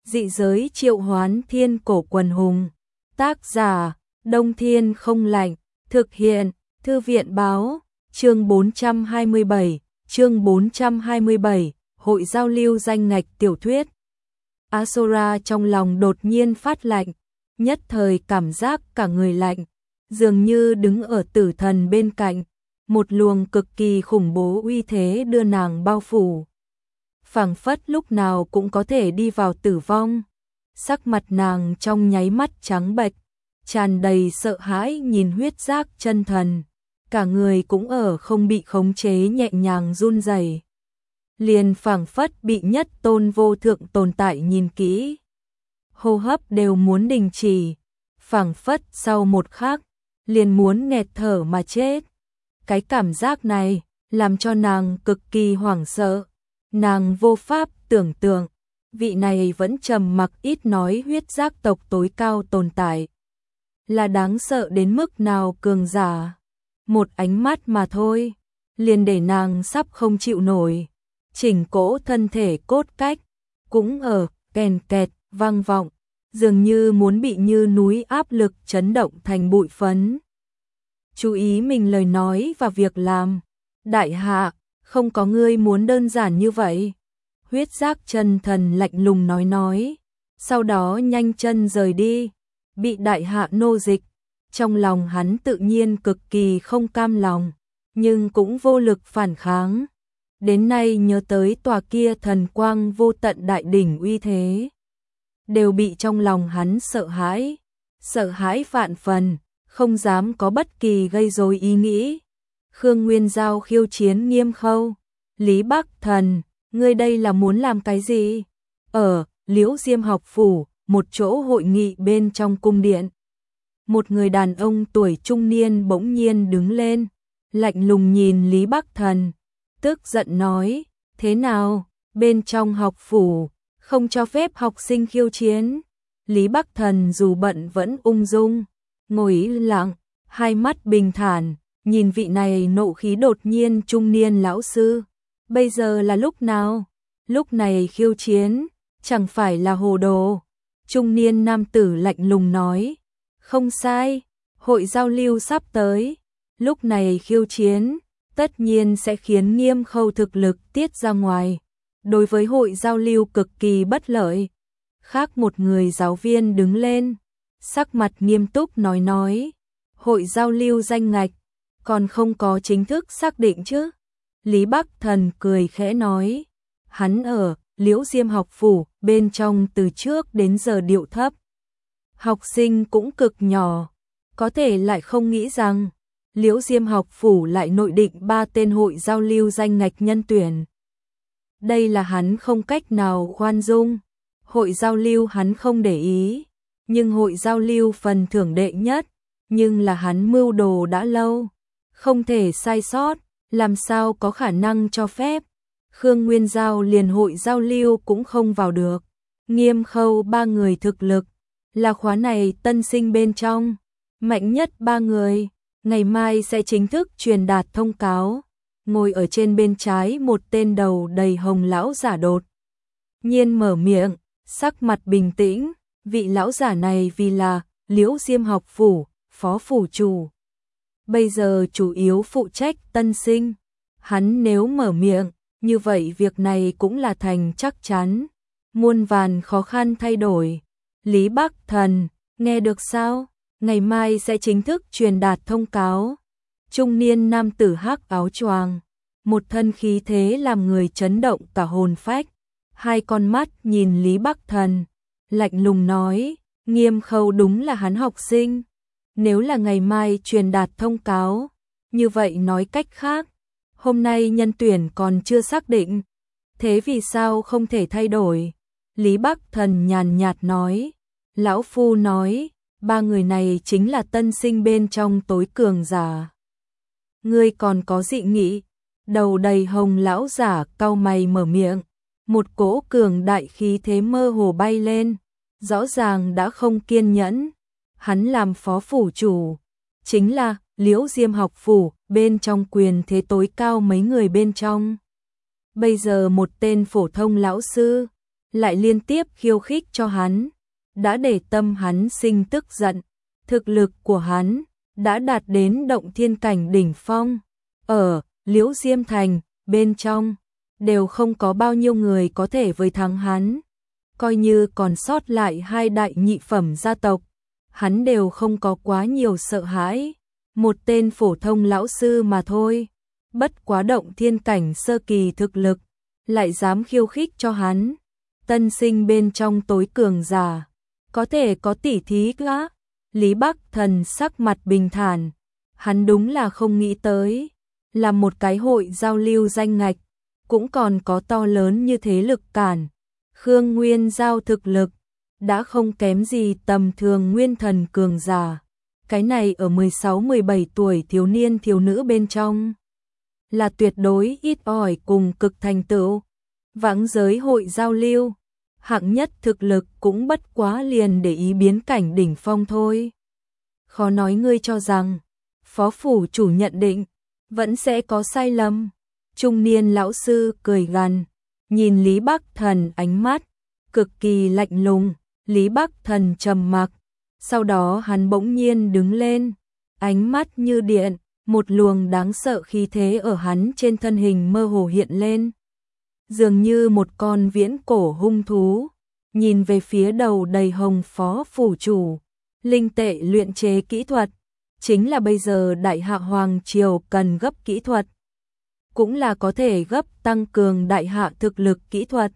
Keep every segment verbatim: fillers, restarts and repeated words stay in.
Dị giới triệu hoán thiên cổ quần hùng. Tác giả, Đông Thiên không lạnh. Thực hiện, Thư viện báo. Chương bốn trăm hai mươi bảy, chương bốn trăm hai mươi bảy, hội giao lưu danh ngạch tiểu thuyết. Asora trong lòng đột nhiên phát lạnh, nhất thời cảm giác cả người lạnh, dường như đứng ở tử thần bên cạnh, một luồng cực kỳ khủng bố uy thế đưa nàng bao phủ. Phảng phất lúc nào cũng có thể đi vào tử vong. Sắc mặt nàng trong nháy mắt trắng bệch, tràn đầy sợ hãi nhìn huyết giác chân thần, cả người cũng ở không bị khống chế nhẹ nhàng run rẩy. Liền phảng phất bị nhất tôn vô thượng tồn tại nhìn kỹ. Hô hấp đều muốn đình chỉ, phảng phất sau một khắc, liền muốn nghẹt thở mà chết. Cái cảm giác này làm cho nàng cực kỳ hoảng sợ. Nàng vô pháp tưởng tượng, vị này vẫn trầm mặc ít nói huyết giác tộc tối cao tồn tại. Là đáng sợ đến mức nào cường giả. Một ánh mắt mà thôi, liền để nàng sắp không chịu nổi. Chỉnh cỗ thân thể cốt cách, cũng ở kèn kẹt, vang vọng, dường như muốn bị như núi áp lực chấn động thành bụi phấn. Chú ý mình lời nói và việc làm. Đại hạ, không có ngươi muốn đơn giản như vậy. Huyết giác chân thần lạnh lùng nói nói, sau đó nhanh chân rời đi, bị đại hạ nô dịch. Trong lòng hắn tự nhiên cực kỳ không cam lòng, nhưng cũng vô lực phản kháng. Đến nay nhớ tới tòa kia thần quang vô tận đại đỉnh uy thế, đều bị trong lòng hắn sợ hãi, sợ hãi vạn phần, không dám có bất kỳ gây rối ý nghĩ. Khương Nguyên Giao khiêu chiến Nghiêm Khâu, Lý Bắc Thần, ngươi đây là muốn làm cái gì? Ở Liễu Diêm học phủ, một chỗ hội nghị bên trong cung điện. Một người đàn ông tuổi trung niên bỗng nhiên đứng lên, lạnh lùng nhìn Lý Bắc Thần, tức giận nói, thế nào, bên trong học phủ, không cho phép học sinh khiêu chiến. Lý Bắc Thần dù bận vẫn ung dung, ngồi im lặng, hai mắt bình thản, nhìn vị này nộ khí đột nhiên trung niên lão sư. Bây giờ là lúc nào? Lúc này khiêu chiến, chẳng phải là hồ đồ. Trung niên nam tử lạnh lùng nói, không sai, hội giao lưu sắp tới, lúc này khiêu chiến, tất nhiên sẽ khiến Nghiêm Khâu thực lực tiết ra ngoài, đối với hội giao lưu cực kỳ bất lợi. Khác một người giáo viên đứng lên, sắc mặt nghiêm túc nói nói, hội giao lưu danh ngạch, còn không có chính thức xác định chứ. Lý Bắc Thần cười khẽ nói, hắn ở Liễu Diêm học phủ bên trong từ trước đến giờ điệu thấp. Học sinh cũng cực nhỏ, có thể lại không nghĩ rằng Liễu Diêm học phủ lại nội định ba tên hội giao lưu danh ngạch nhân tuyển. Đây là hắn không cách nào khoan dung. Hội giao lưu hắn không để ý, nhưng hội giao lưu phần thưởng đệ nhất, nhưng là hắn mưu đồ đã lâu, không thể sai sót, làm sao có khả năng cho phép. Khương Nguyên Giao liền hội giao lưu cũng không vào được. Nghiêm Khâu ba người thực lực, là khóa này tân sinh bên trong, mạnh nhất ba người, ngày mai sẽ chính thức truyền đạt thông cáo. Ngồi ở trên bên trái một tên đầu đầy hồng lão giả đột nhiên mở miệng, sắc mặt bình tĩnh, vị lão giả này vì là Liễu Diêm học phủ, phó phủ chủ. Bây giờ chủ yếu phụ trách tân sinh, hắn nếu mở miệng, như vậy việc này cũng là thành chắc chắn, muôn vàn khó khăn thay đổi. Lý Bắc Thần, nghe được sao? Ngày mai sẽ chính thức truyền đạt thông cáo. Trung niên nam tử hắc áo choàng, một thân khí thế làm người chấn động cả hồn phách, hai con mắt nhìn Lý Bắc Thần, lạnh lùng nói, Nghiêm Khâu đúng là hắn học sinh. Nếu là ngày mai truyền đạt thông cáo, như vậy nói cách khác, hôm nay nhân tuyển còn chưa xác định, thế vì sao không thể thay đổi? Lý Bắc Thần nhàn nhạt nói, lão phu nói, ba người này chính là tân sinh bên trong tối cường giả. Ngươi còn có dị nghị? Đầu đầy hồng lão giả cau mày mở miệng, một cỗ cường đại khí thế mơ hồ bay lên, rõ ràng đã không kiên nhẫn. Hắn làm phó phủ chủ, chính là Liễu Diêm học phủ, bên trong quyền thế tối cao mấy người bên trong. Bây giờ một tên phổ thông lão sư, lại liên tiếp khiêu khích cho hắn, đã để tâm hắn sinh tức giận. Thực lực của hắn đã đạt đến động thiên cảnh đỉnh phong. Ở Liễu Diêm Thành, bên trong, đều không có bao nhiêu người có thể với thắng hắn. Coi như còn sót lại hai đại nhị phẩm gia tộc, hắn đều không có quá nhiều sợ hãi. Một tên phổ thông lão sư mà thôi, bất quá động thiên cảnh sơ kỳ thực lực, lại dám khiêu khích cho hắn. Tân sinh bên trong tối cường giả, có thể có tỉ thí gã. Lý Bắc Thần sắc mặt bình thản, hắn đúng là không nghĩ tới, là một cái hội giao lưu danh ngạch, cũng còn có to lớn như thế lực cản. Khương Nguyên Giao thực lực, đã không kém gì tầm thường nguyên thần cường giả. Cái này ở mười sáu mười bảy tuổi thiếu niên thiếu nữ bên trong, là tuyệt đối ít ỏi cùng cực thành tựu. Vãng giới hội giao lưu, hạng nhất thực lực cũng bất quá liền để ý biến cảnh đỉnh phong thôi. Khó nói ngươi cho rằng, phó phủ chủ nhận định, vẫn sẽ có sai lầm. Trung niên lão sư cười gằn, nhìn Lý Bắc Thần ánh mắt, cực kỳ lạnh lùng. Lý Bắc Thần trầm mặc, sau đó hắn bỗng nhiên đứng lên, ánh mắt như điện, một luồng đáng sợ khí thế ở hắn trên thân hình mơ hồ hiện lên. Dường như một con viễn cổ hung thú, nhìn về phía đầu đầy hồng phó phủ chủ. Linh tệ luyện chế kỹ thuật, chính là bây giờ Đại Hạ Hoàng Triều cần gấp kỹ thuật, cũng là có thể gấp tăng cường Đại Hạ thực lực kỹ thuật.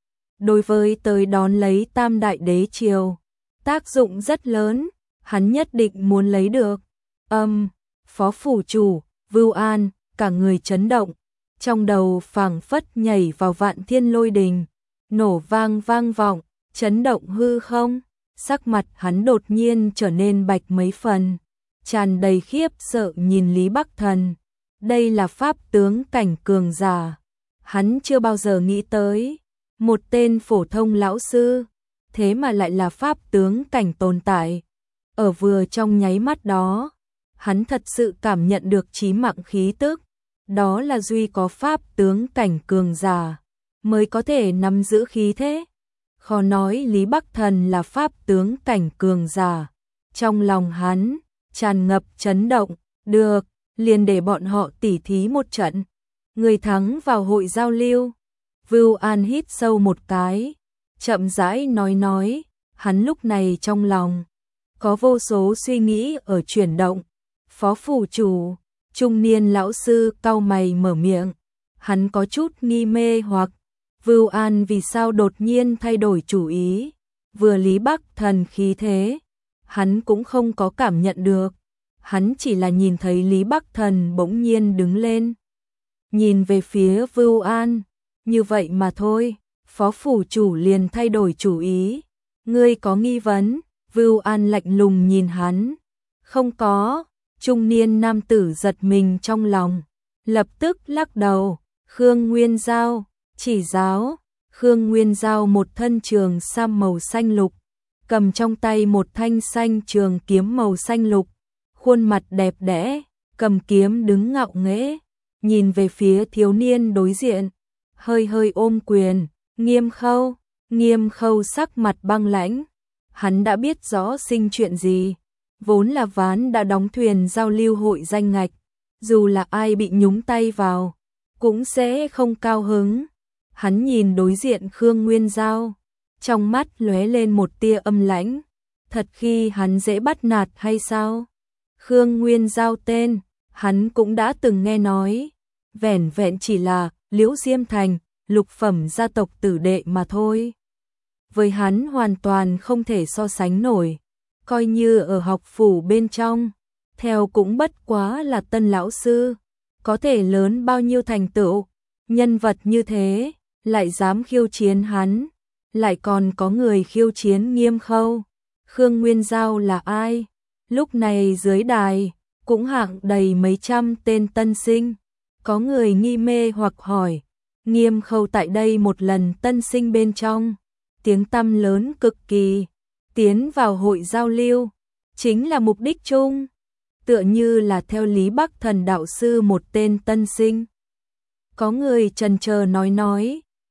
Đối với tới đón lấy Tam Đại Đế Triều, tác dụng rất lớn, hắn nhất định muốn lấy được. Âm, phó phủ chủ, Vưu An, cả người chấn động, trong đầu phảng phất nhảy vào vạn thiên lôi đình, nổ vang vang vọng, chấn động hư không. Sắc mặt hắn đột nhiên trở nên bạch mấy phần, tràn đầy khiếp sợ nhìn Lý Bắc Thần. Đây là pháp tướng cảnh cường giả, hắn chưa bao giờ nghĩ tới, một tên phổ thông lão sư, thế mà lại là pháp tướng cảnh tồn tại. Ở vừa trong nháy mắt đó, hắn thật sự cảm nhận được chí mạng khí tức, đó là duy có pháp tướng cảnh cường giả mới có thể nắm giữ khí thế. Khó nói Lý Bắc Thần là pháp tướng cảnh cường giả. Trong lòng hắn tràn ngập chấn động, được, liền để bọn họ tỉ thí một trận, người thắng vào hội giao lưu. Vưu An hít sâu một cái, chậm rãi nói nói, hắn lúc này trong lòng có vô số suy nghĩ ở chuyển động. Phó phủ chủ, trung niên lão sư cau mày mở miệng, hắn có chút nghi mê hoặc Vưu An vì sao đột nhiên thay đổi chủ ý. Vừa Lý Bắc Thần khí thế, hắn cũng không có cảm nhận được, hắn chỉ là nhìn thấy Lý Bắc Thần bỗng nhiên đứng lên, nhìn về phía Vưu An, như vậy mà thôi. Phó phủ chủ liền thay đổi chủ ý, ngươi có nghi vấn? Vưu An lạnh lùng nhìn hắn, không có. Trung niên nam tử giật mình trong lòng, lập tức lắc đầu. Khương Nguyên Giao, chỉ giáo. Khương Nguyên Giao một thân trường sam màu xanh lục, cầm trong tay một thanh xanh trường kiếm màu xanh lục, khuôn mặt đẹp đẽ, cầm kiếm đứng ngạo nghễ, nhìn về phía thiếu niên đối diện, hơi hơi ôm quyền. Nghiêm Khâu, Nghiêm Khâu sắc mặt băng lãnh, hắn đã biết rõ sinh chuyện gì, vốn là ván đã đóng thuyền giao lưu hội danh ngạch, dù là ai bị nhúng tay vào, cũng sẽ không cao hứng. Hắn nhìn đối diện Khương Nguyên Giao, trong mắt lóe lên một tia âm lãnh, thật khi hắn dễ bắt nạt hay sao? Khương Nguyên Giao tên, hắn cũng đã từng nghe nói, vẻn vẹn chỉ là Liễu Diêm Thành, lục phẩm gia tộc tử đệ mà thôi. Với hắn hoàn toàn không thể so sánh nổi, coi như ở học phủ bên trong, theo cũng bất quá là tân lão sư, có thể lớn bao nhiêu thành tựu, nhân vật như thế, lại dám khiêu chiến hắn, lại còn có người khiêu chiến Nghiêm Khâu. Khương Nguyên Giao là ai? Lúc này dưới đài, cũng hạng đầy mấy trăm tên tân sinh, có người nghi mê hoặc hỏi. Nghiêm Khâu tại đây một lần tân sinh bên trong, tiếng tăm lớn cực kỳ, tiến vào hội giao lưu, chính là mục đích chung, tựa như là theo Lý Bắc Thần đạo sư một tên tân sinh. Có người chần chờ nói nói,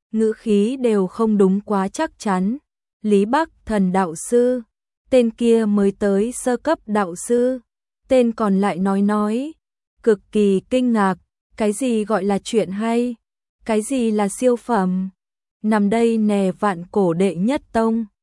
ngữ khí đều không đúng quá chắc chắn. Lý Bắc Thần đạo sư, tên kia mới tới sơ cấp đạo sư, tên còn lại nói nói, cực kỳ kinh ngạc, cái gì gọi là chuyện hay, cái gì là siêu phẩm, nằm đây nè vạn cổ đệ nhất tông.